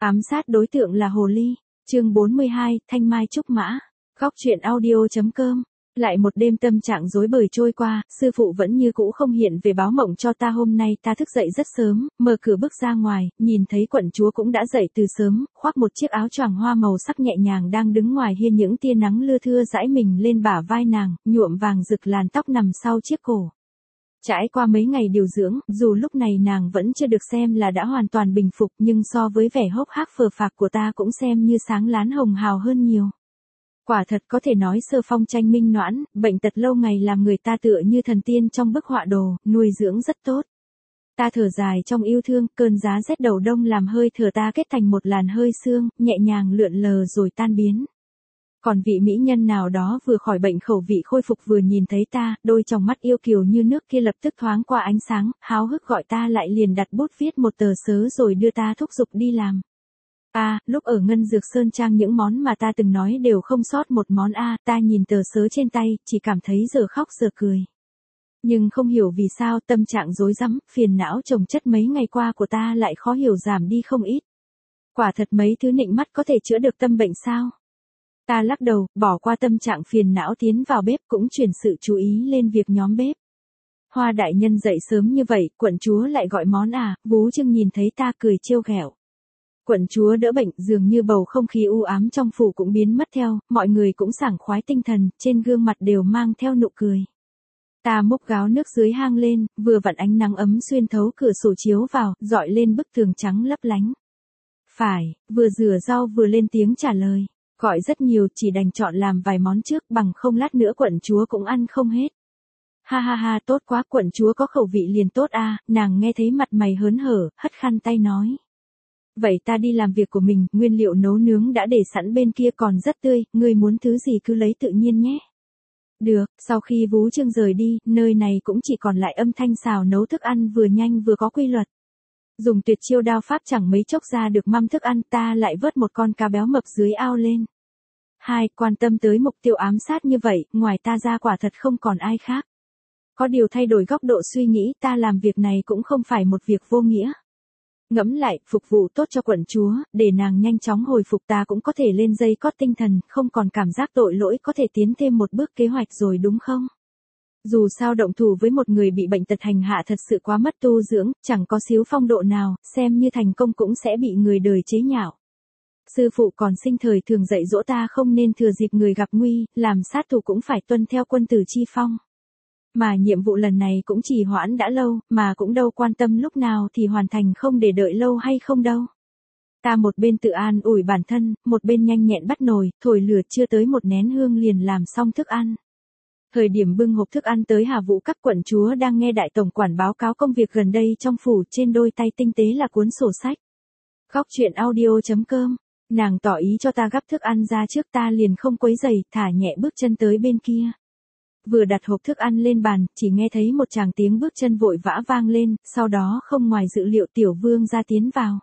Ám sát đối tượng là hồ ly. Chương 42, Thanh Mai Trúc Mã. Góc truyện audio.com. Lại một đêm tâm trạng rối bời trôi qua, sư phụ vẫn như cũ không hiện về báo mộng cho ta. Hôm nay ta thức dậy rất sớm, mở cửa bước ra ngoài, nhìn thấy quận chúa cũng đã dậy từ sớm, khoác một chiếc áo choàng hoa màu sắc nhẹ nhàng đang đứng ngoài hiên, những tia nắng lưa thưa dãi mình lên bả vai nàng, nhuộm vàng rực làn tóc nằm sau chiếc cổ. Trải qua mấy ngày điều dưỡng, dù lúc này nàng vẫn chưa được xem là đã hoàn toàn bình phục, nhưng so với vẻ hốc hác phờ phạc của ta cũng xem như sáng láng hồng hào hơn nhiều. Quả thật có thể nói sơ phong tranh minh noãn, bệnh tật lâu ngày làm người ta tựa như thần tiên trong bức họa đồ, nuôi dưỡng rất tốt. Ta thở dài trong yêu thương, cơn giá rét đầu đông làm hơi thở ta kết thành một làn hơi sương, nhẹ nhàng lượn lờ rồi tan biến. Còn vị mỹ nhân nào đó vừa khỏi bệnh khẩu vị khôi phục vừa nhìn thấy ta, đôi tròng mắt yêu kiều như nước kia lập tức thoáng qua ánh sáng, háo hức gọi ta lại, liền đặt bút viết một tờ sớ rồi đưa ta thúc giục đi làm. Lúc ở Ngân Dược Sơn Trang những món mà ta từng nói đều không sót một món. Ta nhìn tờ sớ trên tay, chỉ cảm thấy giờ khóc giờ cười. Nhưng không hiểu vì sao tâm trạng rối rắm, phiền não chồng chất mấy ngày qua của ta lại khó hiểu giảm đi không ít. Quả thật mấy thứ nịnh mắt có thể chữa được tâm bệnh sao? Ta lắc đầu, bỏ qua tâm trạng phiền não tiến vào bếp, cũng chuyển sự chú ý lên việc nhóm bếp. Hoa đại nhân dậy sớm như vậy, quận chúa lại gọi món Vú Trưng nhìn thấy ta cười trêu ghẹo. Quận chúa đỡ bệnh, dường như bầu không khí u ám trong phủ cũng biến mất theo, mọi người cũng sảng khoái tinh thần, trên gương mặt đều mang theo nụ cười. Ta múc gáo nước dưới hang lên, vừa vặn ánh nắng ấm xuyên thấu cửa sổ chiếu vào, dọi lên bức tường trắng lấp lánh. Phải, vừa rửa rau vừa lên tiếng trả lời. Gọi rất nhiều, chỉ đành chọn làm vài món trước, bằng không lát nữa quận chúa cũng ăn không hết. Ha ha ha, tốt quá, quận chúa có khẩu vị liền tốt. Nàng nghe thấy mặt mày hớn hở, hất khăn tay nói. Vậy ta đi làm việc của mình, nguyên liệu nấu nướng đã để sẵn bên kia còn rất tươi, ngươi muốn thứ gì cứ lấy tự nhiên nhé. Được, sau khi Vú Trưng rời đi, nơi này cũng chỉ còn lại âm thanh xào nấu thức ăn vừa nhanh vừa có quy luật. Dùng tuyệt chiêu đao pháp chẳng mấy chốc ra được mâm thức ăn, ta lại vớt một con cá béo mập dưới ao lên. Quan tâm tới mục tiêu ám sát như vậy, ngoài ta ra quả thật không còn ai khác. Có điều thay đổi góc độ suy nghĩ, ta làm việc này cũng không phải một việc vô nghĩa. Ngẫm lại, phục vụ tốt cho quận chúa, để nàng nhanh chóng hồi phục, ta cũng có thể lên dây cót tinh thần, không còn cảm giác tội lỗi, có thể tiến thêm một bước kế hoạch rồi đúng không? Dù sao động thủ với một người bị bệnh tật hành hạ thật sự quá mất tu dưỡng, chẳng có xíu phong độ nào, xem như thành công cũng sẽ bị người đời chế nhạo. Sư phụ còn sinh thời thường dạy dỗ ta không nên thừa dịp người gặp nguy, làm sát thủ cũng phải tuân theo quân tử chi phong. Mà nhiệm vụ lần này cũng trì hoãn đã lâu, mà cũng đâu quan tâm lúc nào thì hoàn thành, không để đợi lâu hay không đâu. Ta một bên tự an ủi bản thân, một bên nhanh nhẹn bắt nồi, thổi lửa, chưa tới một nén hương liền làm xong thức ăn. Thời điểm bưng hộp thức ăn tới Hà Vũ các, quận chúa đang nghe đại tổng quản báo cáo công việc gần đây trong phủ, trên đôi tay tinh tế là cuốn sổ sách. Góc truyện audio.com. Nàng tỏ ý cho ta gắp thức ăn ra trước, ta liền không quấy rầy, thả nhẹ bước chân tới bên kia. Vừa đặt hộp thức ăn lên bàn, chỉ nghe thấy một tràng tiếng bước chân vội vã vang lên, sau đó không ngoài dự liệu Tiểu Vương gia tiến vào.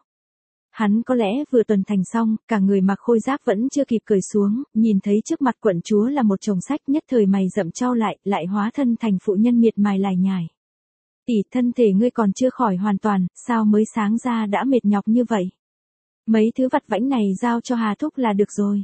Hắn có lẽ vừa tuần thành xong, cả người mặc khôi giáp vẫn chưa kịp cởi xuống, nhìn thấy trước mặt quận chúa là một chồng sách, nhất thời mày rậm chau lại hóa thân thành phụ nhân miệt mài lải nhải. Tỷ, thân thể ngươi còn chưa khỏi hoàn toàn, sao mới sáng ra đã mệt nhọc như vậy? Mấy thứ vặt vãnh này giao cho Hà thúc là được rồi.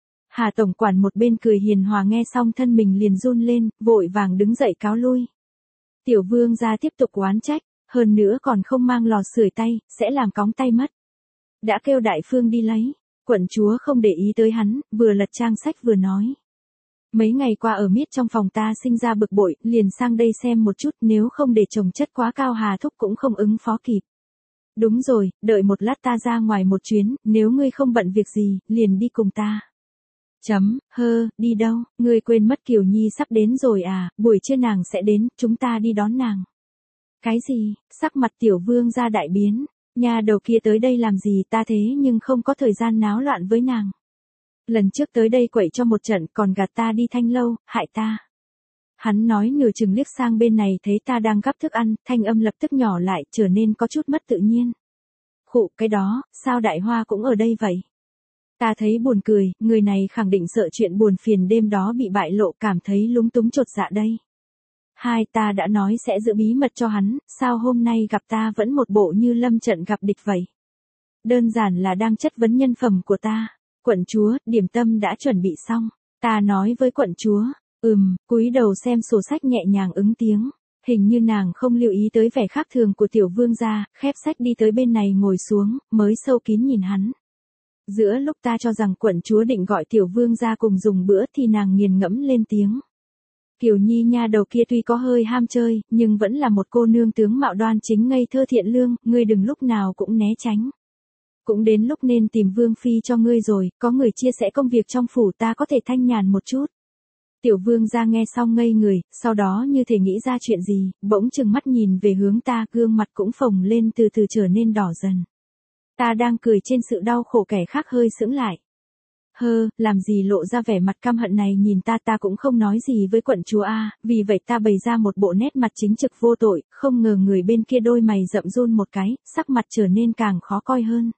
Hà tổng quản một bên cười hiền hòa, nghe xong thân mình liền run lên, vội vàng đứng dậy cáo lui. Tiểu Vương gia tiếp tục oán trách, hơn nữa còn không mang lò sưởi tay, sẽ làm cóng tay mất. Đã kêu đại phương đi lấy. Quận chúa không để ý tới hắn, vừa lật trang sách vừa nói. Mấy ngày qua ở miết trong phòng ta sinh ra bực bội, liền sang đây xem một chút, nếu không để chồng chất quá cao Hà thúc cũng không ứng phó kịp. Đúng rồi, đợi một lát ta ra ngoài một chuyến, nếu ngươi không bận việc gì, liền đi cùng ta. Đi đâu, ngươi quên mất Kiều Nhi sắp đến rồi buổi trưa nàng sẽ đến, chúng ta đi đón nàng. Cái gì, sắc mặt Tiểu Vương gia đại biến, nhà đầu kia tới đây làm gì, ta thế nhưng không có thời gian náo loạn với nàng. Lần trước tới đây quậy cho một trận còn gạt ta đi Thanh Lâu, hại ta. Hắn nói nửa chừng liếc sang bên này thấy ta đang gắp thức ăn, thanh âm lập tức nhỏ lại, trở nên có chút mất tự nhiên. Khụ, cái đó, sao Đại Hoa cũng ở đây vậy? Ta thấy buồn cười, người này khẳng định sợ chuyện buồn phiền đêm đó bị bại lộ, cảm thấy lúng túng chột dạ đây. Ta đã nói sẽ giữ bí mật cho hắn, sao hôm nay gặp ta vẫn một bộ như lâm trận gặp địch vậy? Đơn giản là đang chất vấn nhân phẩm của ta. Quận chúa, điểm tâm đã chuẩn bị xong. Ta nói với quận chúa. Cúi đầu xem sổ sách nhẹ nhàng ứng tiếng. Hình như nàng không lưu ý tới vẻ khác thường của tiểu vương gia, khép sách đi tới bên này ngồi xuống, mới sâu kín nhìn hắn. Giữa lúc ta cho rằng quận chúa định gọi tiểu vương gia cùng dùng bữa thì nàng nghiền ngẫm lên tiếng. Kiều Nhi nha đầu kia tuy có hơi ham chơi, nhưng vẫn là một cô nương tướng mạo đoan chính ngây thơ thiện lương, ngươi đừng lúc nào cũng né tránh. Cũng đến lúc nên tìm vương phi cho ngươi rồi, có người chia sẻ công việc trong phủ ta có thể thanh nhàn một chút. Tiểu vương gia nghe xong ngây người, sau đó như thể nghĩ ra chuyện gì, bỗng chừng mắt nhìn về hướng ta, gương mặt cũng phồng lên từ từ trở nên đỏ dần. Ta đang cười trên sự đau khổ kẻ khác hơi sững lại. Làm gì lộ ra vẻ mặt căm hận này nhìn ta cũng không nói gì với quận chúa a, vì vậy ta bày ra một bộ nét mặt chính trực vô tội, không ngờ người bên kia đôi mày rậm run một cái, sắc mặt trở nên càng khó coi hơn.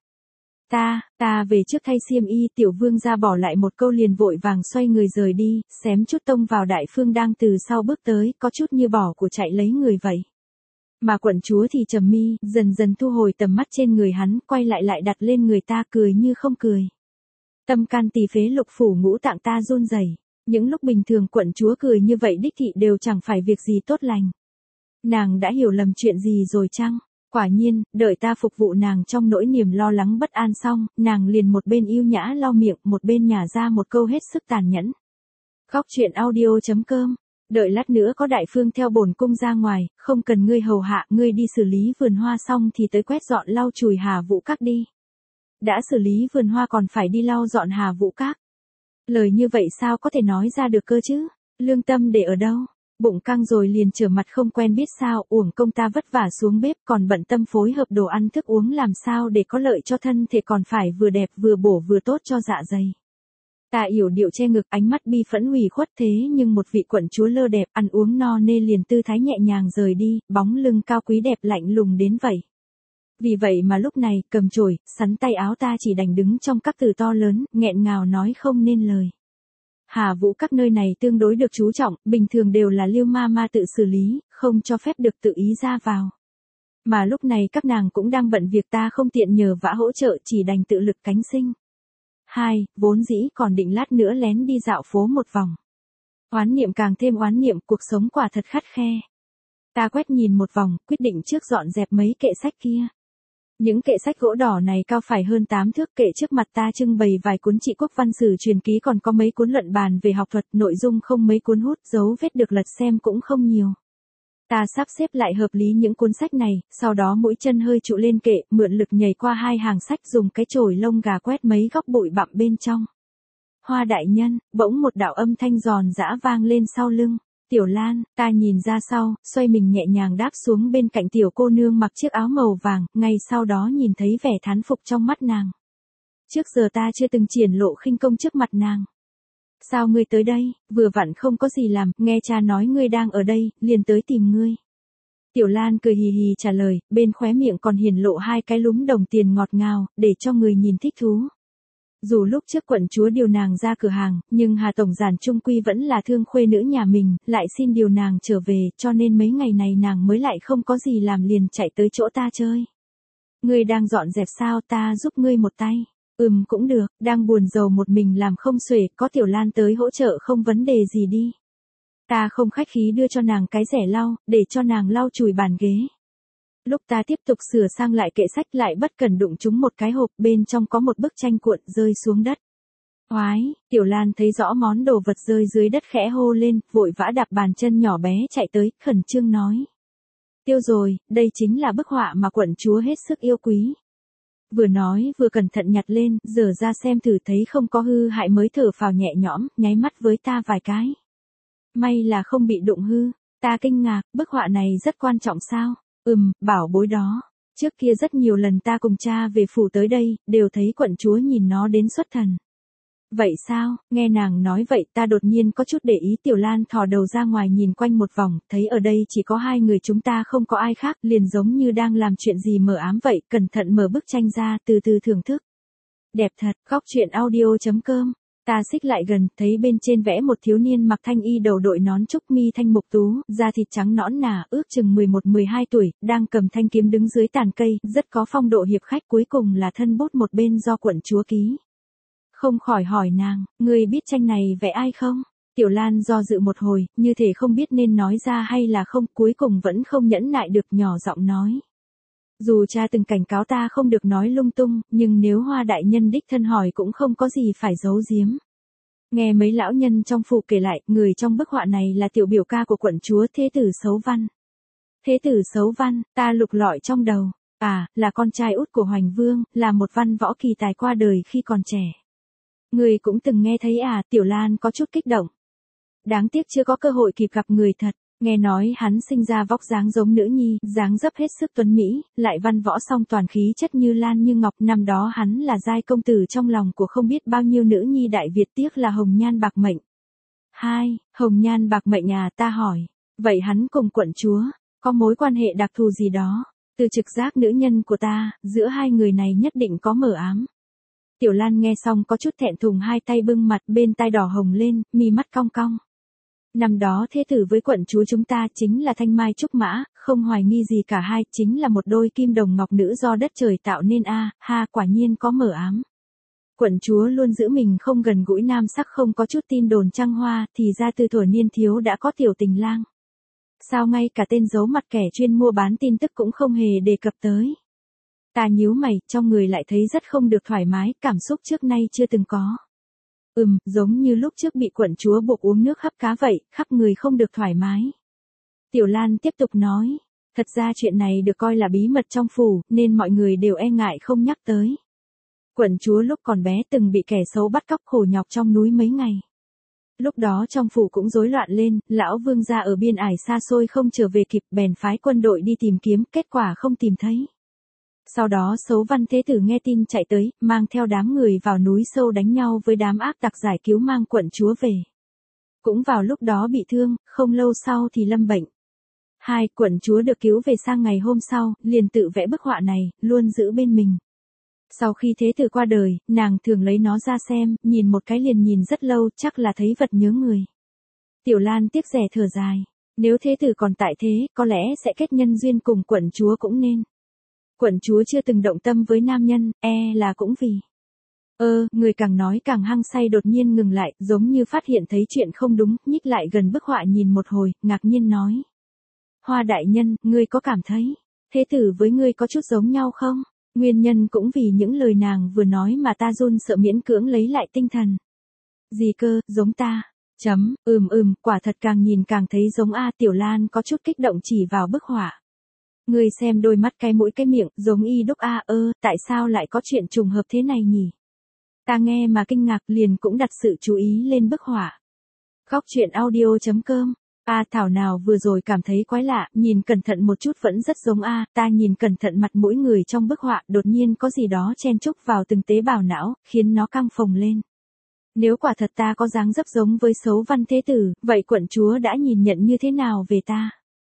Ta về trước thay xiêm y, tiểu vương gia bỏ lại một câu liền vội vàng xoay người rời đi, xém chút tông vào đại phương đang từ sau bước tới, có chút như bỏ của chạy lấy người vậy. Mà quận chúa thì trầm mi, dần dần thu hồi tầm mắt trên người hắn, quay lại đặt lên người ta cười như không cười. Tâm can tỳ phế lục phủ ngũ tạng ta run rẩy. Những lúc bình thường quận chúa cười như vậy đích thị đều chẳng phải việc gì tốt lành. Nàng đã hiểu lầm chuyện gì rồi chăng? Quả nhiên, đợi ta phục vụ nàng trong nỗi niềm lo lắng bất an xong, nàng liền một bên yêu nhã lau miệng, một bên nhả ra một câu hết sức tàn nhẫn. Khóc chuyện audio.com. Đợi lát nữa có đại phương theo bổn cung ra ngoài, không cần ngươi hầu hạ, ngươi đi xử lý vườn hoa xong thì tới quét dọn lau chùi Hà Vũ Các đi. Đã xử lý vườn hoa còn phải đi lau dọn Hà Vũ Các. Lời như vậy sao có thể nói ra được cơ chứ? Lương tâm để ở đâu? Bụng căng rồi liền trở mặt không quen biết sao, uổng công ta vất vả xuống bếp còn bận tâm phối hợp đồ ăn thức uống làm sao để có lợi cho thân thể còn phải vừa đẹp vừa bổ vừa tốt cho dạ dày. Ta yểu điệu che ngực, ánh mắt bi phẫn ủy khuất, thế nhưng một vị quận chúa lơ đẹp ăn uống no nê liền tư thái nhẹ nhàng rời đi, bóng lưng cao quý đẹp lạnh lùng đến vậy. Vì vậy mà lúc này, cầm chổi, sắn tay áo ta chỉ đành đứng trong các từ to lớn, nghẹn ngào nói không nên lời. Hà Vũ Các nơi này tương đối được chú trọng, bình thường đều là Liêu ma tự xử lý, không cho phép được tự ý ra vào. Mà lúc này các nàng cũng đang bận việc ta không tiện nhờ vả hỗ trợ chỉ đành tự lực cánh sinh. Vốn dĩ còn định lát nữa lén đi dạo phố một vòng. Oán niệm càng thêm oán niệm, cuộc sống quả thật khắt khe. Ta quét nhìn một vòng, quyết định trước dọn dẹp mấy kệ sách kia. Những kệ sách gỗ đỏ này cao phải hơn 8 thước, kệ trước mặt ta trưng bày vài cuốn trị quốc văn sử truyền ký còn có mấy cuốn luận bàn về học thuật, nội dung không mấy cuốn hút, dấu vết được lật xem cũng không nhiều. Ta sắp xếp lại hợp lý những cuốn sách này, sau đó mũi chân hơi trụ lên kệ, mượn lực nhảy qua hai hàng sách dùng cái chổi lông gà quét mấy góc bụi bặm bên trong. Hoa đại nhân, bỗng một đạo âm thanh giòn giã vang lên sau lưng. Tiểu Lan, ta nhìn ra sau, xoay mình nhẹ nhàng đáp xuống bên cạnh tiểu cô nương mặc chiếc áo màu vàng, ngay sau đó nhìn thấy vẻ thán phục trong mắt nàng. Trước giờ ta chưa từng triển lộ khinh công trước mặt nàng. Sao ngươi tới đây, vừa vặn không có gì làm, nghe cha nói ngươi đang ở đây, liền tới tìm ngươi. Tiểu Lan cười hì hì trả lời, bên khóe miệng còn hiển lộ hai cái lúm đồng tiền ngọt ngào, để cho người nhìn thích thú. Dù lúc trước quận chúa điều nàng ra cửa hàng, nhưng Hà Tổng Giản trung quy vẫn là thương khuê nữ nhà mình, lại xin điều nàng trở về, cho nên mấy ngày này nàng mới lại không có gì làm liền chạy tới chỗ ta chơi. Ngươi đang dọn dẹp sao, ta giúp ngươi một tay. Cũng được, đang buồn rầu một mình làm không xuể, có Tiểu Lan tới hỗ trợ không vấn đề gì đi. Ta không khách khí đưa cho nàng cái rẻ lau, để cho nàng lau chùi bàn ghế. Lúc ta tiếp tục sửa sang lại kệ sách lại bất cẩn đụng trúng một cái hộp, bên trong có một bức tranh cuộn rơi xuống đất. Oái, Tiểu Lan thấy rõ món đồ vật rơi dưới đất khẽ hô lên, vội vã đạp bàn chân nhỏ bé chạy tới, khẩn trương nói. Tiêu rồi, đây chính là bức họa mà quận chúa hết sức yêu quý. Vừa nói vừa cẩn thận nhặt lên, dở ra xem thử thấy không có hư hại mới thở phào nhẹ nhõm, nháy mắt với ta vài cái. May là không bị đụng hư, ta kinh ngạc, bức họa này rất quan trọng sao? Bảo bối đó. Trước kia rất nhiều lần ta cùng cha về phủ tới đây, đều thấy quận chúa nhìn nó đến xuất thần. Vậy sao, nghe nàng nói vậy ta đột nhiên có chút để ý. Tiểu Lan thò đầu ra ngoài nhìn quanh một vòng, thấy ở đây chỉ có hai người chúng ta không có ai khác, liền giống như đang làm chuyện gì mờ ám vậy, cẩn thận mở bức tranh ra, từ từ thưởng thức. Đẹp thật, khóc chuyện audio.com. Ta xích lại gần, thấy bên trên vẽ một thiếu niên mặc thanh y đầu đội nón trúc mi thanh mục tú, da thịt trắng nõn nà, ước chừng 11-12 tuổi, đang cầm thanh kiếm đứng dưới tàn cây, rất có phong độ hiệp khách, cuối cùng là thân bút một bên do quận chúa ký. Không khỏi hỏi nàng, ngươi biết tranh này vẽ ai không? Tiểu Lan do dự một hồi, như thể không biết nên nói ra hay là không, cuối cùng vẫn không nhẫn nại được nhỏ giọng nói. Dù cha từng cảnh cáo ta không được nói lung tung, nhưng nếu Hoa đại nhân đích thân hỏi cũng không có gì phải giấu giếm. Nghe mấy lão nhân trong phủ kể lại, người trong bức họa này là tiểu biểu ca của quận chúa Thế tử Sấu Văn. Thế tử Sấu Văn, ta lục lọi trong đầu. À, là con trai út của Hoành Vương, là một văn võ kỳ tài qua đời khi còn trẻ. Người cũng từng nghe thấy à, Tiểu Lan có chút kích động. Đáng tiếc chưa có cơ hội kịp gặp người thật. Nghe nói hắn sinh ra vóc dáng giống nữ nhi, dáng dấp hết sức tuấn mỹ, lại văn võ song toàn khí chất như lan như ngọc. Năm đó hắn là giai công tử trong lòng của không biết bao nhiêu nữ nhi Đại Việt, tiếc là hồng nhan bạc mệnh. Hồng nhan bạc mệnh à, ta hỏi. Vậy hắn cùng quận chúa, có mối quan hệ đặc thù gì đó? Từ trực giác nữ nhân của ta, giữa hai người này nhất định có mờ ám. Tiểu Lan nghe xong có chút thẹn thùng, hai tay bưng mặt, bên tai đỏ hồng lên, mi mắt cong cong. Năm đó thế tử với quận chúa chúng ta chính là thanh mai trúc mã, không hoài nghi gì cả, hai chính là một đôi kim đồng ngọc nữ do đất trời tạo nên a, quả nhiên có mờ ám. Quận chúa luôn giữ mình không gần gũi nam sắc, không có chút tin đồn trăng hoa, thì ra từ thuở niên thiếu đã có tiểu tình lang. Sao ngay cả tên giấu mặt kẻ chuyên mua bán tin tức cũng không hề đề cập tới. Ta nhíu mày, trong người lại thấy rất không được thoải mái, cảm xúc trước nay chưa từng có. Giống như lúc trước bị quận chúa buộc uống nước hấp cá vậy, khắp người không được thoải mái. Tiểu Lan tiếp tục nói, thật ra chuyện này được coi là bí mật trong phủ, nên mọi người đều e ngại không nhắc tới. Quận chúa lúc còn bé từng bị kẻ xấu bắt cóc khổ nhọc trong núi mấy ngày. Lúc đó trong phủ cũng rối loạn lên, lão vương gia ở biên ải xa xôi không trở về kịp, bèn phái quân đội đi tìm kiếm, kết quả không tìm thấy. Sau đó Sấu Văn thế tử nghe tin chạy tới, mang theo đám người vào núi sâu đánh nhau với đám ác tặc, giải cứu mang quận chúa về. Cũng vào lúc đó bị thương, không lâu sau thì lâm bệnh. Quận chúa được cứu về, sang ngày hôm sau, liền tự vẽ bức họa này, luôn giữ bên mình. Sau khi thế tử qua đời, nàng thường lấy nó ra xem, nhìn một cái liền nhìn rất lâu, chắc là thấy vật nhớ người. Tiểu Lan tiếc rẻ thở dài, nếu thế tử còn tại thế, có lẽ sẽ kết nhân duyên cùng quận chúa cũng nên. Quận chúa chưa từng động tâm với nam nhân, là cũng vì. Người càng nói càng hăng say, đột nhiên ngừng lại, giống như phát hiện thấy chuyện không đúng, nhích lại gần bức họa nhìn một hồi, ngạc nhiên nói. Hoa đại nhân, ngươi có cảm thấy, thế tử với ngươi có chút giống nhau không? Nguyên nhân cũng vì những lời nàng vừa nói mà ta run sợ miễn cưỡng lấy lại tinh thần. Gì cơ, giống ta? Quả thật càng nhìn càng thấy giống a. Tiểu Lan có chút kích động chỉ vào bức họa. Ngươi xem đôi mắt, cái mũi, cái miệng, giống y đúc a. Tại sao lại có chuyện trùng hợp thế này nhỉ? Ta nghe mà kinh ngạc, liền cũng đặt sự chú ý lên bức họa. Góc truyện audio.com. Thảo nào vừa rồi cảm thấy quái lạ, nhìn cẩn thận một chút vẫn rất giống a. Ta nhìn cẩn thận mặt mỗi người trong bức họa, đột nhiên có gì đó chen chúc vào từng tế bào não, khiến nó căng phồng lên. Nếu quả thật ta có dáng dấp giống với Sấu Văn thế tử, vậy quận chúa đã nhìn nhận như thế nào về ta?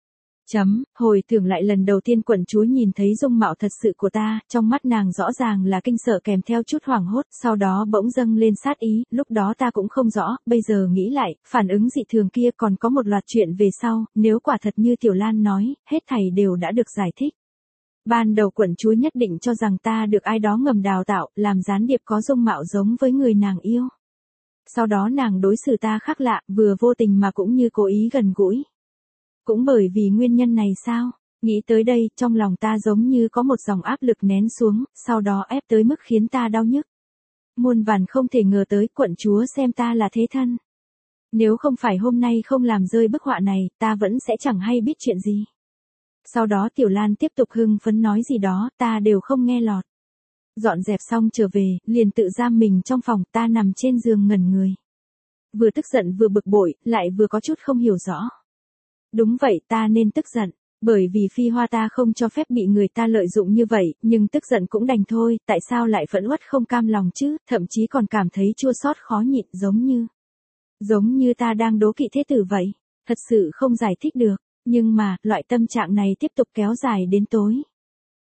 Hồi tưởng lại lần đầu tiên quận chúa nhìn thấy dung mạo thật sự của ta, trong mắt nàng rõ ràng là kinh sợ kèm theo chút hoảng hốt, sau đó bỗng dâng lên sát ý, lúc đó ta cũng không rõ, bây giờ nghĩ lại, phản ứng dị thường kia còn có một loạt chuyện về sau, nếu quả thật như Tiểu Lan nói, hết thảy đều đã được giải thích. Ban đầu quận chúa nhất định cho rằng ta được ai đó ngầm đào tạo, làm gián điệp có dung mạo giống với người nàng yêu. Sau đó nàng đối xử ta khác lạ, vừa vô tình mà cũng như cố ý gần gũi. Cũng bởi vì nguyên nhân này sao? Nghĩ tới đây, trong lòng ta giống như có một dòng áp lực nén xuống, sau đó ép tới mức khiến ta đau nhức. Muôn vàn không thể ngờ tới, quận chúa xem ta là thế thân. Nếu không phải hôm nay không làm rơi bức họa này, ta vẫn sẽ chẳng hay biết chuyện gì. Sau đó Tiểu Lan tiếp tục hưng phấn nói gì đó, ta đều không nghe lọt. Dọn dẹp xong trở về, liền tự giam mình trong phòng, ta nằm trên giường ngẩn người. Vừa tức giận vừa bực bội, lại vừa có chút không hiểu rõ. Đúng vậy, ta nên tức giận, bởi vì Phi Hoa ta không cho phép bị người ta lợi dụng như vậy, nhưng tức giận cũng đành thôi, tại sao lại phẫn uất không cam lòng chứ, thậm chí còn cảm thấy chua xót khó nhịn, giống như ta đang đố kỵ thế tử vậy, thật sự không giải thích được, nhưng mà, loại tâm trạng này tiếp tục kéo dài đến tối.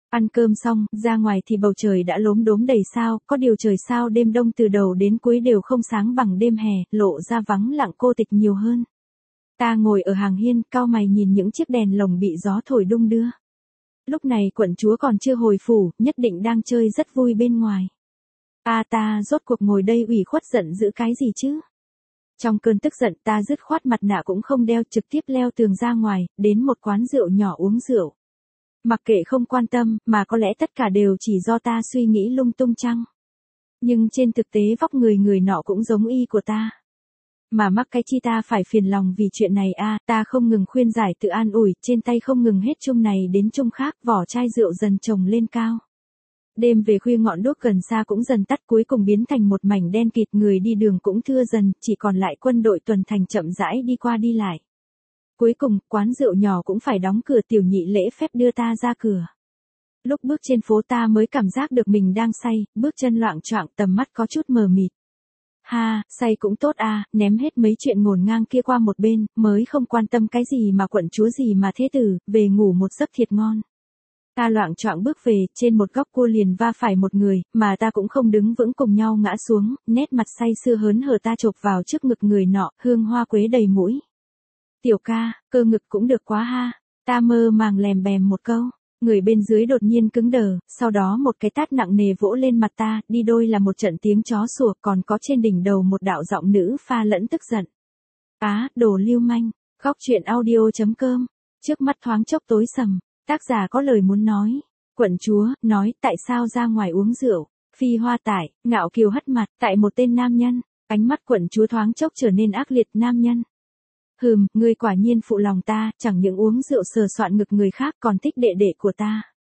Ăn cơm xong, ra ngoài thì bầu trời đã lốm đốm đầy sao, có điều trời sao đêm đông từ đầu đến cuối đều không sáng bằng đêm hè, lộ ra vắng lặng cô tịch nhiều hơn. Ta ngồi ở hàng hiên, cau mày nhìn những chiếc đèn lồng bị gió thổi đung đưa. Lúc này quận chúa còn chưa hồi phủ, nhất định đang chơi rất vui bên ngoài. Ta rốt cuộc ngồi đây ủy khuất giận dữ cái gì chứ? Trong cơn tức giận ta dứt khoát mặt nạ cũng không đeo, trực tiếp leo tường ra ngoài, đến một quán rượu nhỏ uống rượu. Mặc kệ không quan tâm, mà có lẽ tất cả đều chỉ do ta suy nghĩ lung tung chăng? Nhưng trên thực tế vóc người người nọ cũng giống y của ta. Mà mắc cái chi ta phải phiền lòng vì chuyện này ta không ngừng khuyên giải tự an ủi, trên tay không ngừng hết chung này đến chung khác, vỏ chai rượu dần chồng lên cao. Đêm về khuya ngọn đuốc gần xa cũng dần tắt, cuối cùng biến thành một mảnh đen kịt, người đi đường cũng thưa dần, chỉ còn lại quân đội tuần thành chậm rãi đi qua đi lại. Cuối cùng, quán rượu nhỏ cũng phải đóng cửa, tiểu nhị lễ phép đưa ta ra cửa. Lúc bước trên phố ta mới cảm giác được mình đang say, bước chân loạng choạng, tầm mắt có chút mờ mịt. Say cũng tốt ném hết mấy chuyện ngổn ngang kia qua một bên, mới không quan tâm cái gì mà quận chúa gì mà thế tử, về ngủ một giấc thiệt ngon. Ta loạng choạng bước về, trên một góc cua liền va phải một người, mà ta cũng không đứng vững, cùng nhau ngã xuống, nét mặt say sưa hớn hở ta chộp vào trước ngực người nọ, hương hoa quế đầy mũi. Tiểu ca, cơ ngực cũng được quá ta mơ màng lèm bèm một câu. Người bên dưới đột nhiên cứng đờ, sau đó một cái tát nặng nề vỗ lên mặt ta, đi đôi là một trận tiếng chó sủa, còn có trên đỉnh đầu một đạo giọng nữ pha lẫn tức giận. Đồ lưu manh. Góc truyện audio.com. Trước mắt thoáng chốc tối sầm, tác giả có lời muốn nói. Quận chúa, nói, tại sao ra ngoài uống rượu? Phi Hoa Tải, ngạo kiều hất mặt, tại một tên nam nhân. Ánh mắt quận chúa thoáng chốc trở nên ác liệt. Nam nhân. Ngươi quả nhiên phụ lòng ta, chẳng những uống rượu sờ soạn ngực người khác còn thích đệ đệ của ta.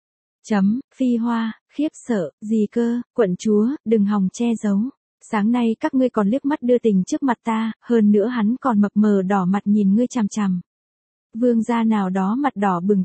Phi Hoa, khiếp sợ, gì cơ, quận chúa, đừng hòng che giấu. Sáng nay các ngươi còn liếc mắt đưa tình trước mặt ta, hơn nữa hắn còn mập mờ đỏ mặt nhìn ngươi chằm chằm. Vương gia nào đó mặt đỏ bừng.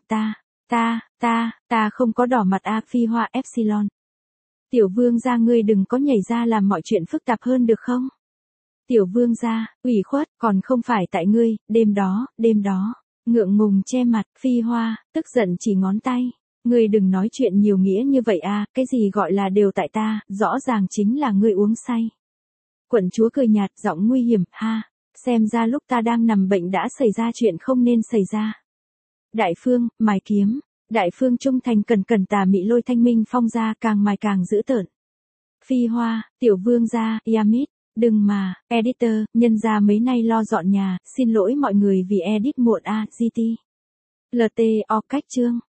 Ta không có đỏ mặt Phi Hoa Epsilon. Tiểu vương gia ngươi đừng có nhảy ra làm mọi chuyện phức tạp hơn được không? Tiểu vương gia, ủy khuất, còn không phải tại ngươi, đêm đó, ngượng ngùng che mặt. Phi Hoa, tức giận chỉ ngón tay. Ngươi đừng nói chuyện nhiều nghĩa như vậy cái gì gọi là đều tại ta, rõ ràng chính là ngươi uống say. Quận chúa cười nhạt, giọng nguy hiểm, xem ra lúc ta đang nằm bệnh đã xảy ra chuyện không nên xảy ra. Đại phương, mài kiếm, đại phương trung thành cần tà mị lôi thanh minh phong ra, càng mài càng dữ tợn. Phi Hoa, tiểu vương gia, Yamit. Đừng mà, editor, nhân ra mấy nay lo dọn nhà, xin lỗi mọi người vì edit muộn GT. LTO cách chương.